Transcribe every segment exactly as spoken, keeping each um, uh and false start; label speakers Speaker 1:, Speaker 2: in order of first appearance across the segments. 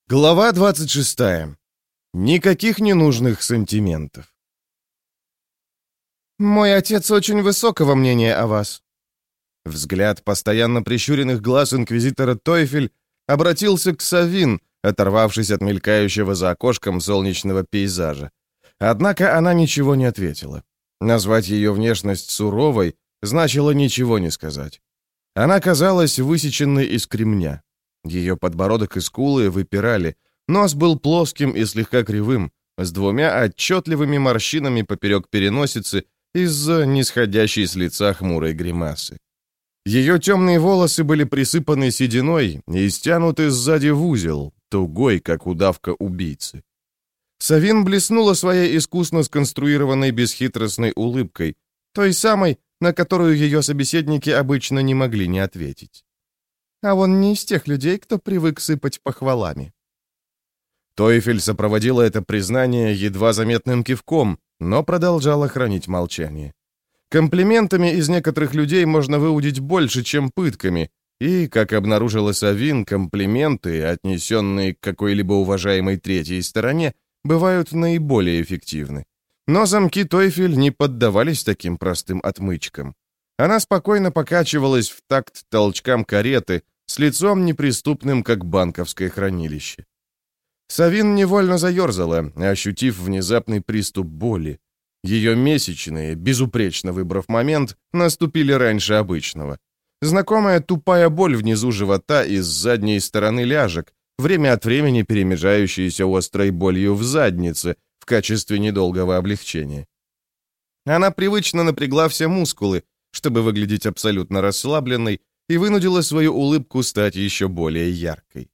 Speaker 1: Глава двадцать шестая. Никаких ненужных сантиментов.
Speaker 2: «Мой отец очень высокого мнения о вас».
Speaker 1: Взгляд постоянно прищуренных глаз инквизитора Тойфель обратился к Савин, оторвавшись от мелькающего за окошком солнечного пейзажа. Однако она ничего не ответила. Назвать ее внешность суровой значило ничего не сказать. Она казалась высеченной из кремня. Ее подбородок и скулы выпирали, нос был плоским и слегка кривым, с двумя отчетливыми морщинами поперек переносицы из-за нисходящей с лица хмурой гримасы. Ее темные волосы были присыпаны сединой и стянуты сзади в узел, тугой, как удавка убийцы. Савин блеснула своей искусно сконструированной бесхитростной улыбкой, той самой, на которую ее собеседники обычно не могли не ответить.
Speaker 2: А он не из тех людей, кто привык сыпать похвалами.
Speaker 1: Тойфель сопроводила это признание едва заметным кивком, но продолжала хранить молчание. Комплиментами из некоторых людей можно выудить больше, чем пытками, и, как обнаружила Савин, комплименты, отнесенные к какой-либо уважаемой третьей стороне, бывают наиболее эффективны. Но замки Тойфель не поддавались таким простым отмычкам. Она спокойно покачивалась в такт толчкам кареты, с лицом неприступным, как банковское хранилище. Савин невольно заерзала, ощутив внезапный приступ боли. Ее месячные, безупречно выбрав момент, наступили раньше обычного. Знакомая тупая боль внизу живота и с задней стороны ляжек, время от времени перемежающаяся острой болью в заднице в качестве недолгого облегчения. Она привычно напрягла все мускулы, чтобы выглядеть абсолютно расслабленной, и вынудила свою улыбку стать еще более яркой.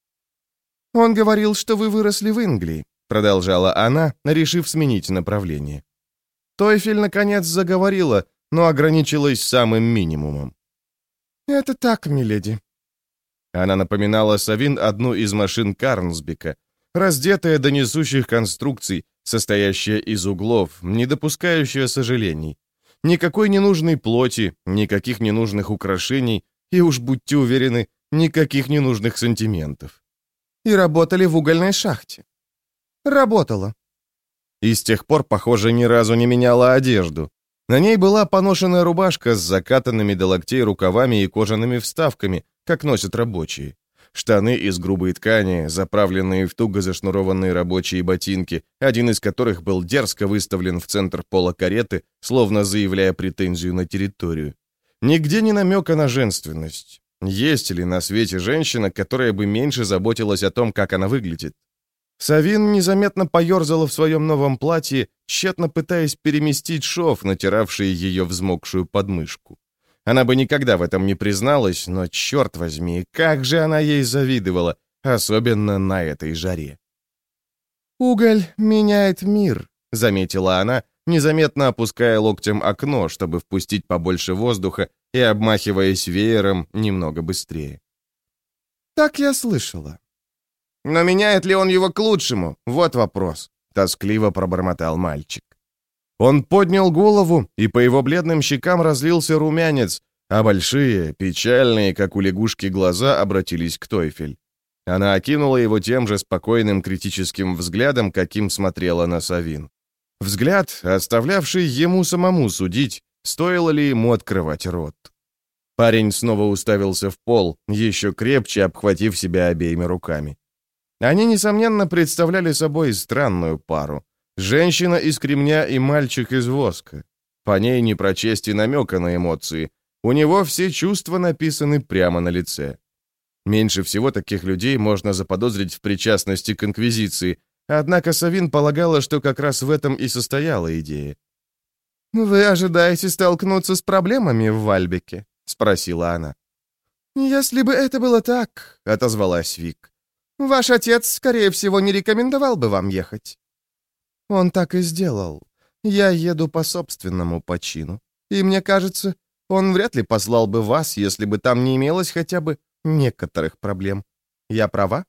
Speaker 2: «Он говорил, что вы выросли в Англии», — продолжала она, решив сменить направление.
Speaker 1: Тойфель, наконец, заговорила, но ограничилась самым минимумом.
Speaker 2: «Это так, миледи».
Speaker 1: Она напоминала Савин одну из машин Карнсбека, раздетая до несущих конструкций, состоящая из углов, не допускающая сожалений. Никакой ненужной плоти, никаких ненужных украшений и, уж будьте уверены, никаких ненужных сантиментов.
Speaker 2: «И работали в угольной шахте». «Работала».
Speaker 1: И с тех пор, похоже, ни разу не меняла одежду. На ней была поношенная рубашка с закатанными до локтей рукавами и кожаными вставками, как носят рабочие. Штаны из грубой ткани, заправленные в туго зашнурованные рабочие ботинки, один из которых был дерзко выставлен в центр пола кареты, словно заявляя претензию на территорию. Нигде не намека на женственность. Есть ли на свете женщина, которая бы меньше заботилась о том, как она выглядит? Савин незаметно поерзала в своем новом платье, тщетно пытаясь переместить шов, натиравший ее взмокшую подмышку. Она бы никогда в этом не призналась, но, черт возьми, как же она ей завидовала, особенно на этой жаре.
Speaker 2: «Уголь меняет мир», —
Speaker 1: заметила она, незаметно опуская локтем окно, чтобы впустить побольше воздуха и обмахиваясь веером немного быстрее.
Speaker 2: «Так я слышала».
Speaker 1: «Но меняет ли он его к лучшему? Вот вопрос», — тоскливо пробормотал мальчик. Он поднял голову, и по его бледным щекам разлился румянец, а большие, печальные, как у лягушки, глаза обратились к Тойфель. Она окинула его тем же спокойным критическим взглядом, каким смотрела на Савин. Взгляд, оставлявший ему самому судить, стоило ли ему открывать рот. Парень снова уставился в пол, еще крепче обхватив себя обеими руками. Они, несомненно, представляли собой странную пару. Женщина из кремня и мальчик из воска. По ней не прочесть и намека на эмоции. У него все чувства написаны прямо на лице. Меньше всего таких людей можно заподозрить в причастности к инквизиции, однако Савин полагала, что как раз в этом и состояла идея.
Speaker 2: «Вы ожидаете столкнуться с проблемами в Вальбеке?» — спросила она. «Если бы это было так», — отозвалась Вик, — «ваш отец, скорее всего, не рекомендовал бы вам ехать». «Он так и сделал. Я еду по собственному почину. И мне кажется, он вряд ли послал бы вас, если бы там не имелось хотя бы некоторых проблем. Я права?»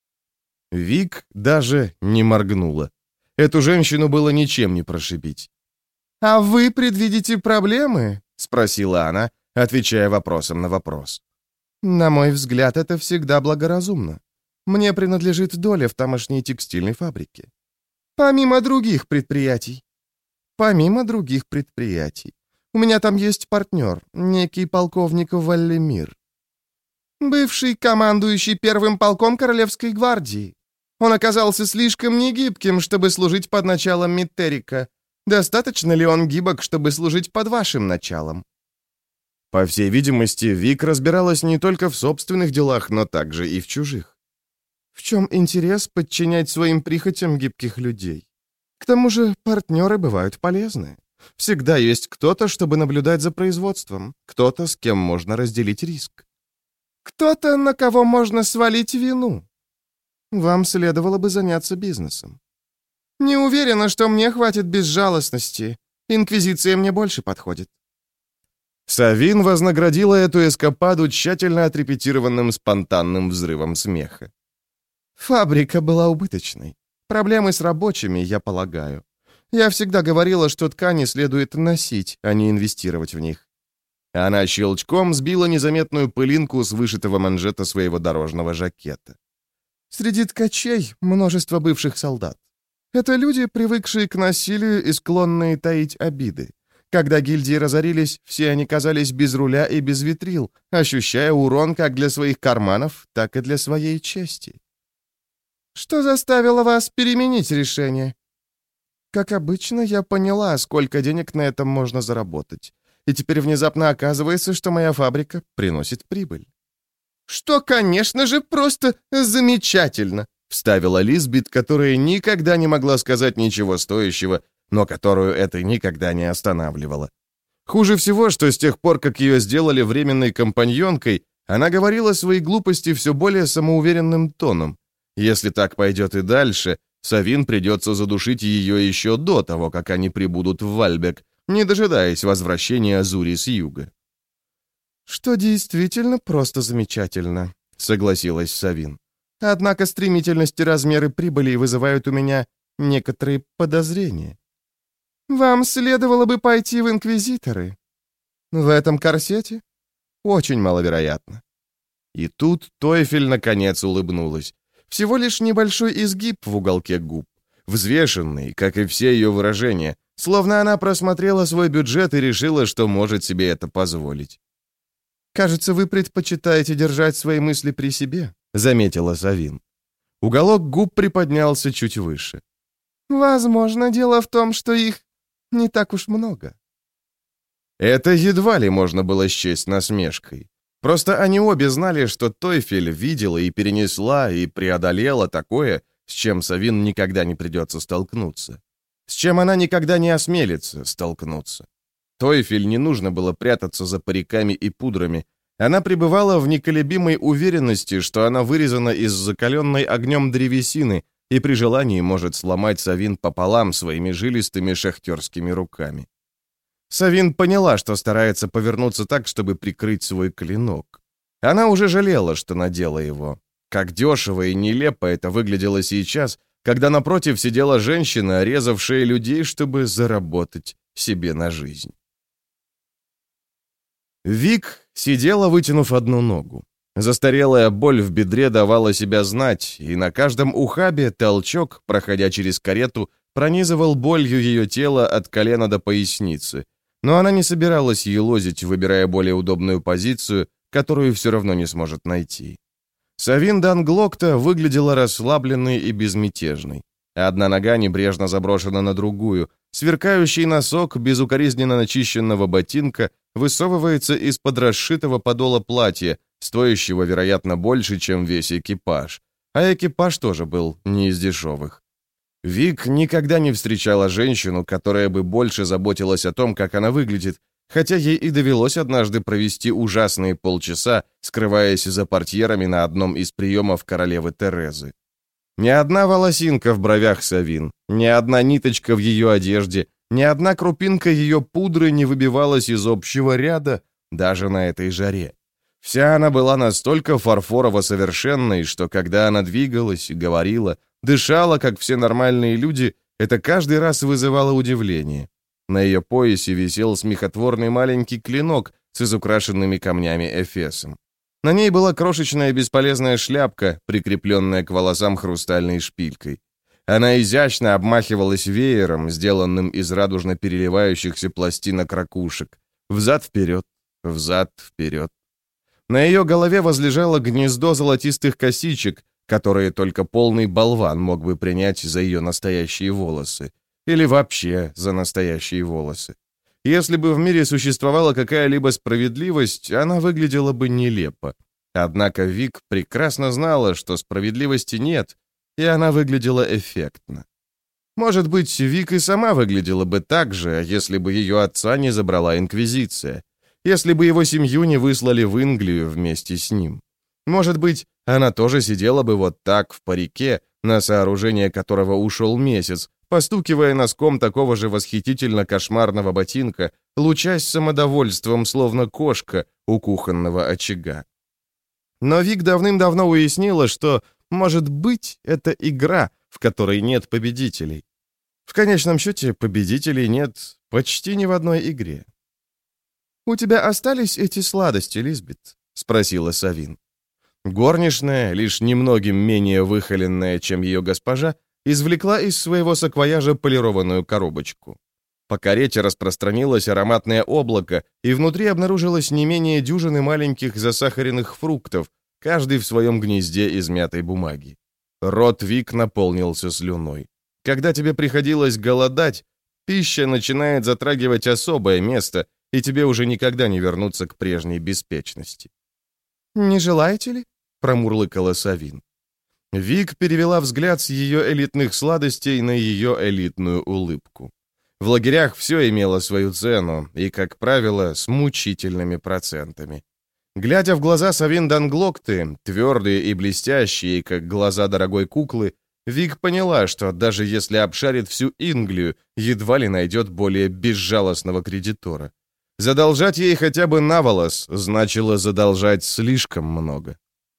Speaker 1: Вик даже не моргнула. Эту женщину было ничем не прошибить.
Speaker 2: «А вы предвидите проблемы?» — спросила она, отвечая вопросом на вопрос. «На мой взгляд, это всегда благоразумно. Мне принадлежит доля в тамошней текстильной фабрике. Помимо других предприятий. Помимо других предприятий. У меня там есть партнер, некий полковник Валлемир. Бывший командующий первым полком Королевской гвардии. Он оказался слишком негибким, чтобы служить под началом Миттерика. Достаточно ли он гибок, чтобы служить под вашим началом?
Speaker 1: По всей видимости, Вик разбиралась не только в собственных делах, но также и в чужих.
Speaker 2: В чем интерес подчинять своим прихотям гибких людей? К тому же партнеры бывают полезны. Всегда есть кто-то, чтобы наблюдать за производством, кто-то, с кем можно разделить риск. Кто-то, на кого можно свалить вину. Вам следовало бы заняться бизнесом. Не уверена, что мне хватит безжалостности. Инквизиция мне больше подходит.
Speaker 1: Савин вознаградила эту эскападу тщательно отрепетированным спонтанным взрывом смеха.
Speaker 2: Фабрика была убыточной. Проблемы с рабочими, я полагаю. Я всегда говорила, что ткани следует носить, а не инвестировать в них.
Speaker 1: Она щелчком сбила незаметную пылинку с вышитого манжета своего дорожного жакета.
Speaker 2: Среди ткачей множество бывших солдат. Это люди, привыкшие к насилию и склонные таить обиды. Когда гильдии разорились, все они казались без руля и без витрил, ощущая урон как для своих карманов, так и для своей чести. Что заставило вас переменить решение? Как обычно, я поняла, сколько денег на этом можно заработать. И теперь внезапно оказывается, что моя фабрика приносит прибыль. «Что, конечно же, просто замечательно», — вставила Лизбет, которая никогда не могла сказать ничего стоящего, но которую это никогда не останавливало. Хуже всего, что с тех пор, как ее сделали временной компаньонкой, она говорила свои глупости все более самоуверенным тоном. Если так пойдет и дальше, Савин придется задушить ее еще до того, как они прибудут в Вальбек, не дожидаясь возвращения Азури с юга. «Что действительно просто замечательно», — согласилась Савин. «Однако стремительность и размеры прибыли вызывают у меня некоторые подозрения. Вам следовало бы пойти в инквизиторы. В этом корсете? Очень маловероятно». И тут Тойфель наконец улыбнулась. Всего лишь небольшой изгиб в уголке губ, взвешенный, как и все ее выражения, словно она просмотрела свой бюджет и решила, что может себе это позволить. «Кажется, вы предпочитаете держать свои мысли при себе», — заметила Савин. Уголок губ приподнялся чуть выше. «Возможно, дело в том, что их не так уж много». Это едва ли можно было счесть насмешкой. Просто они обе знали, что Тойфель видела и перенесла, и преодолела такое, с чем Савин никогда не придется столкнуться. С чем она никогда не осмелится столкнуться. Тойфель не нужно было прятаться за париками и пудрами. Она пребывала в неколебимой уверенности, что она вырезана из закаленной огнем древесины и при желании может сломать Савин пополам своими жилистыми шахтерскими руками. Савин поняла, что старается повернуться так, чтобы прикрыть свой клинок. Она уже жалела, что надела его. Как дешево и нелепо это выглядело сейчас, когда напротив сидела женщина, резавшая людей, чтобы заработать себе на жизнь. Вик сидела, вытянув одну ногу. Застарелая боль в бедре давала себя знать, и на каждом ухабе толчок, проходя через карету, пронизывал болью ее тело от колена до поясницы. Но она не собиралась елозить, выбирая более удобную позицию, которую все равно не сможет найти. Савин Данглокта выглядела расслабленной и безмятежной. Одна нога небрежно заброшена на другую, сверкающий носок безукоризненно начищенного ботинка высовывается из-под расшитого подола платья, стоящего, вероятно, больше, чем весь экипаж. А экипаж тоже был не из дешевых. Вик никогда не встречала женщину, которая бы больше заботилась о том, как она выглядит, хотя ей и довелось однажды провести ужасные полчаса, скрываясь за портьерами на одном из приемов королевы Терезы. Ни одна волосинка в бровях Савин, ни одна ниточка в ее одежде, ни одна крупинка ее пудры не выбивалась из общего ряда, даже на этой жаре. Вся она была настолько фарфорово-совершенной, что когда она двигалась, говорила, дышала, как все нормальные люди, это каждый раз вызывало удивление. На ее поясе висел смехотворный маленький клинок с изукрашенными камнями эфесом.
Speaker 1: На ней была крошечная бесполезная шляпка, прикрепленная к волосам хрустальной шпилькой. Она изящно обмахивалась веером, сделанным из радужно переливающихся пластинок ракушек. Взад-вперед, взад-вперед. На ее голове возлежало гнездо золотистых косичек, которые только полный болван мог бы принять за ее настоящие волосы. Или вообще за настоящие волосы. Если бы в мире существовала какая-либо справедливость, она выглядела бы нелепо. Однако Вик прекрасно знала, что справедливости нет, и она выглядела эффектно. Может быть, Вик и сама выглядела бы так же, если бы ее отца не забрала Инквизиция, если бы его семью не выслали в Инглию вместе с ним. Может быть, она тоже сидела бы вот так в парике, на сооружение которого ушел месяц, постукивая носком такого же восхитительно-кошмарного ботинка, лучась самодовольством, словно кошка у кухонного очага. Но Вик давным-давно уяснила, что, может быть, это игра, в которой нет победителей. В конечном счете, победителей нет почти ни в одной игре. «У тебя остались эти сладости, Лизбет?» — спросила Савин. Горничная, лишь немногим менее выхоленная, чем ее госпожа, извлекла из своего саквояжа полированную коробочку. По карете распространилось ароматное облако, и внутри обнаружилось не менее дюжины маленьких засахаренных фруктов, каждый в своем гнезде из мятой бумаги. Рот Вик наполнился слюной. Когда тебе приходилось голодать, пища начинает затрагивать особое место, и тебе уже никогда не вернуться к прежней беспечности. «Не желаете ли?» — промурлыкала Савин. Вик перевела взгляд с ее элитных сладостей на ее элитную улыбку. В лагерях все имело свою цену, и, как правило, с мучительными процентами. Глядя в глаза Савин Данглокты, твердые и блестящие, как глаза дорогой куклы, Вик поняла, что даже если обшарит всю Инглию, едва ли найдет более безжалостного кредитора. Задолжать ей хотя бы на волос значило задолжать слишком много.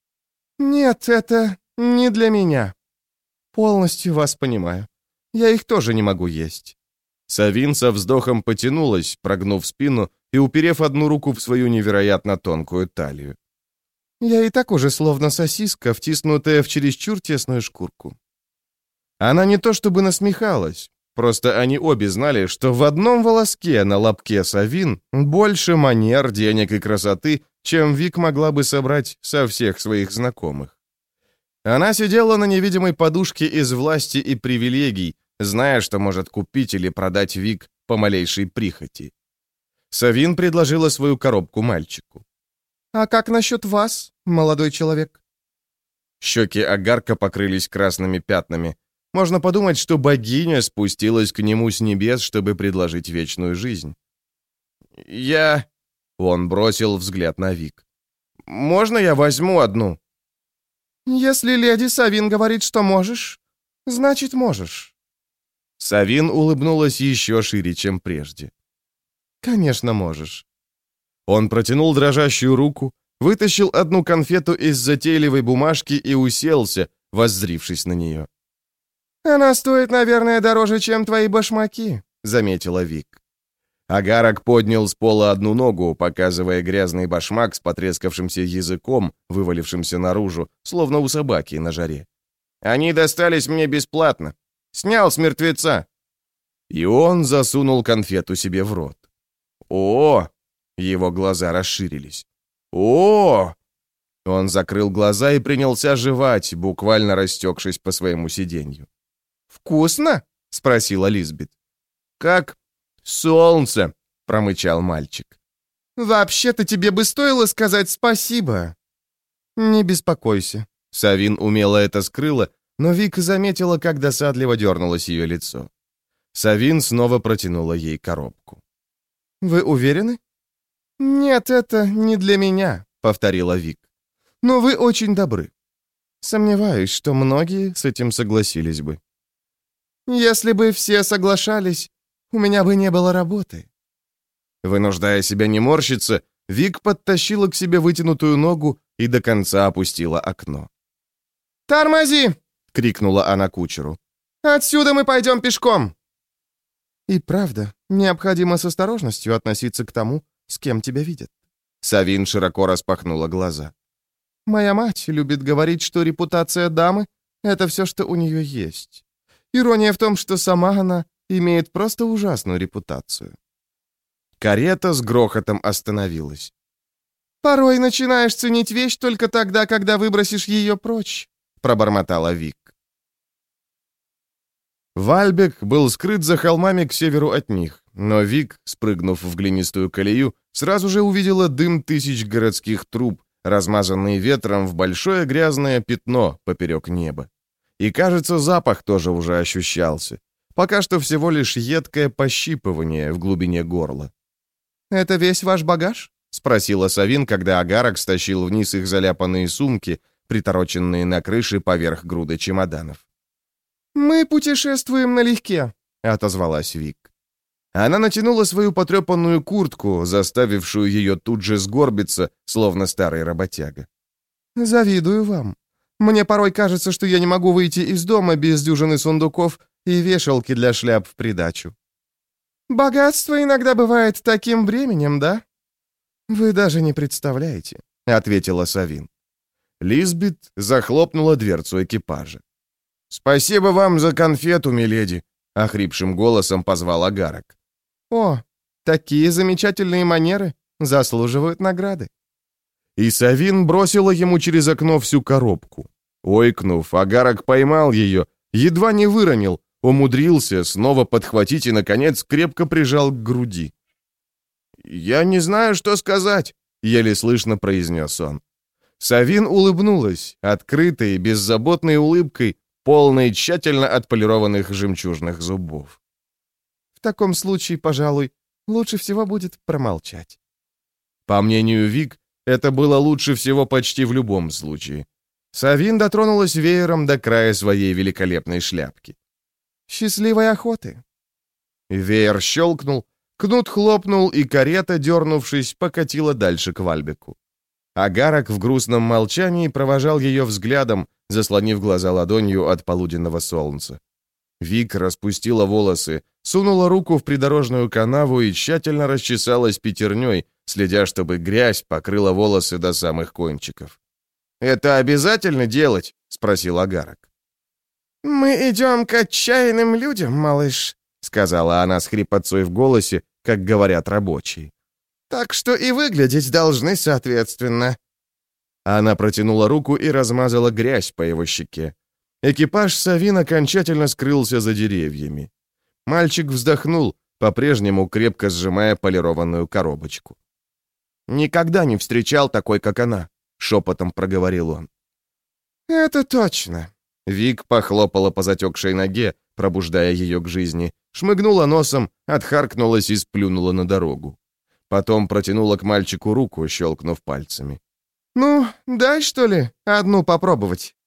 Speaker 1: «Нет, это не для меня. Полностью вас понимаю. Я их тоже не могу есть». Савин со вздохом потянулась, прогнув спину и уперев одну руку в свою невероятно тонкую талию. «Я и так уже словно сосиска, втиснутая в чересчур тесную шкурку». Она не то чтобы насмехалась, просто они обе знали, что в одном волоске на лобке Савин больше манер, денег и красоты, чем Вик могла бы собрать со всех своих знакомых. Она сидела на невидимой подушке из власти и привилегий, зная, что может купить или продать Вик по малейшей прихоти. Савин предложила свою коробку мальчику. «А как насчет вас, молодой человек?» Щеки Агарка покрылись красными пятнами. Можно подумать, что богиня спустилась к нему с небес, чтобы предложить вечную жизнь. «Я...» — он бросил взгляд на Вик. «Можно я возьму одну?» «Если леди Савин говорит, что можешь, значит, можешь». Савин улыбнулась еще шире, чем прежде. «Конечно, можешь». Он протянул дрожащую руку, вытащил одну конфету из затейливой бумажки и уселся, воззрившись на нее. «Она стоит, наверное, дороже, чем твои башмаки», — заметила Вик. Агарок поднял с пола одну ногу, показывая грязный башмак с потрескавшимся языком, вывалившимся наружу, словно у собаки на жаре. «Они достались мне бесплатно. Снял с мертвеца». И он засунул конфету себе в рот. «О!» — его глаза расширились. «О!» Он закрыл глаза и принялся жевать, буквально растекшись по своему сиденью. «Вкусно?» — спросила Лизбет. «Как солнце!» — промычал мальчик. «Вообще-то тебе бы стоило сказать спасибо». «Не беспокойся». Савин умело это скрыла, но Вик заметила, как досадливо дернулось ее лицо. Савин снова протянула ей коробку. «Вы уверены?» «Нет, это не для меня», — повторила Вик. «Но вы очень добры. Сомневаюсь, что многие с этим согласились бы». «Если бы все соглашались, у меня бы не было работы». Вынуждая себя не морщиться, Вик подтащила к себе вытянутую ногу и до конца опустила окно. «Тормози!» — крикнула она кучеру. «Отсюда мы пойдем пешком!» «И правда, необходимо с осторожностью относиться к тому, с кем тебя видят». Савин широко распахнула глаза.
Speaker 2: Моя мать любит говорить, что репутация дамы — это все, что у нее есть. Ирония в том, что сама она имеет просто ужасную репутацию».
Speaker 1: Карета с грохотом остановилась.
Speaker 2: «Порой начинаешь ценить вещь только тогда, когда выбросишь ее прочь», — пробормотала Вик.
Speaker 1: Вальбек был скрыт за холмами к северу от них, но Вик, спрыгнув в глинистую колею, сразу же увидела дым тысяч городских труб, размазанный ветром в большое грязное пятно поперек неба. И, кажется, запах тоже уже ощущался. Пока что всего лишь едкое пощипывание в глубине горла.
Speaker 2: «Это весь ваш багаж?»
Speaker 1: — спросила Савин, когда Агарок стащил вниз их заляпанные сумки, притороченные на крыше поверх груды чемоданов.
Speaker 2: «Мы путешествуем налегке», —
Speaker 1: отозвалась Вик. Она натянула свою потрепанную куртку, заставившую ее тут же сгорбиться, словно старый работяга.
Speaker 2: «Завидую вам. Мне порой кажется, что я не могу выйти из дома без дюжины сундуков и вешалки для шляп в придачу. Богатство иногда бывает таким бременем, да?» «Вы даже не представляете», — ответила Савин.
Speaker 1: Лизбет захлопнула дверцу экипажа. «Спасибо вам за конфету, миледи», — охрипшим голосом позвал Агарок.
Speaker 2: «О, такие замечательные манеры заслуживают награды».
Speaker 1: И Савин бросила ему через окно всю коробку. Ойкнув, Агарок поймал ее, едва не выронил, умудрился снова подхватить и, наконец, крепко прижал к груди. «Я не знаю, что сказать», — еле слышно произнес он. Савин улыбнулась, открытой, беззаботной улыбкой, полной тщательно отполированных жемчужных зубов.
Speaker 2: «В таком случае, пожалуй, лучше всего будет промолчать».
Speaker 1: По мнению Вик, это было лучше всего почти в любом случае. Савин дотронулась веером до края своей великолепной шляпки.
Speaker 2: «Счастливой охоты!»
Speaker 1: Веер щелкнул, кнут хлопнул, и карета, дернувшись, покатила дальше к Вальбеку. Агарок в грустном молчании провожал ее взглядом, заслонив глаза ладонью от полуденного солнца. Вик распустила волосы, сунула руку в придорожную канаву и тщательно расчесалась пятерней, следя, чтобы грязь покрыла волосы до самых кончиков. «Это обязательно делать?» — спросил Агарок.
Speaker 2: «Мы идем к отчаянным людям, малыш», — сказала она с хрипотцой в голосе, как говорят рабочие. «Так что и выглядеть должны соответственно».
Speaker 1: Она протянула руку и размазала грязь по его щеке. Экипаж Савин окончательно скрылся за деревьями. Мальчик вздохнул, по-прежнему крепко сжимая полированную коробочку.
Speaker 2: «Никогда не встречал такой, как она», — шепотом проговорил он. «Это точно».
Speaker 1: Вик похлопала по затекшей ноге, пробуждая ее к жизни, шмыгнула носом, отхаркнулась и сплюнула на дорогу. Потом протянула к мальчику руку, щелкнув пальцами.
Speaker 2: «Ну, дай, что ли, одну попробовать».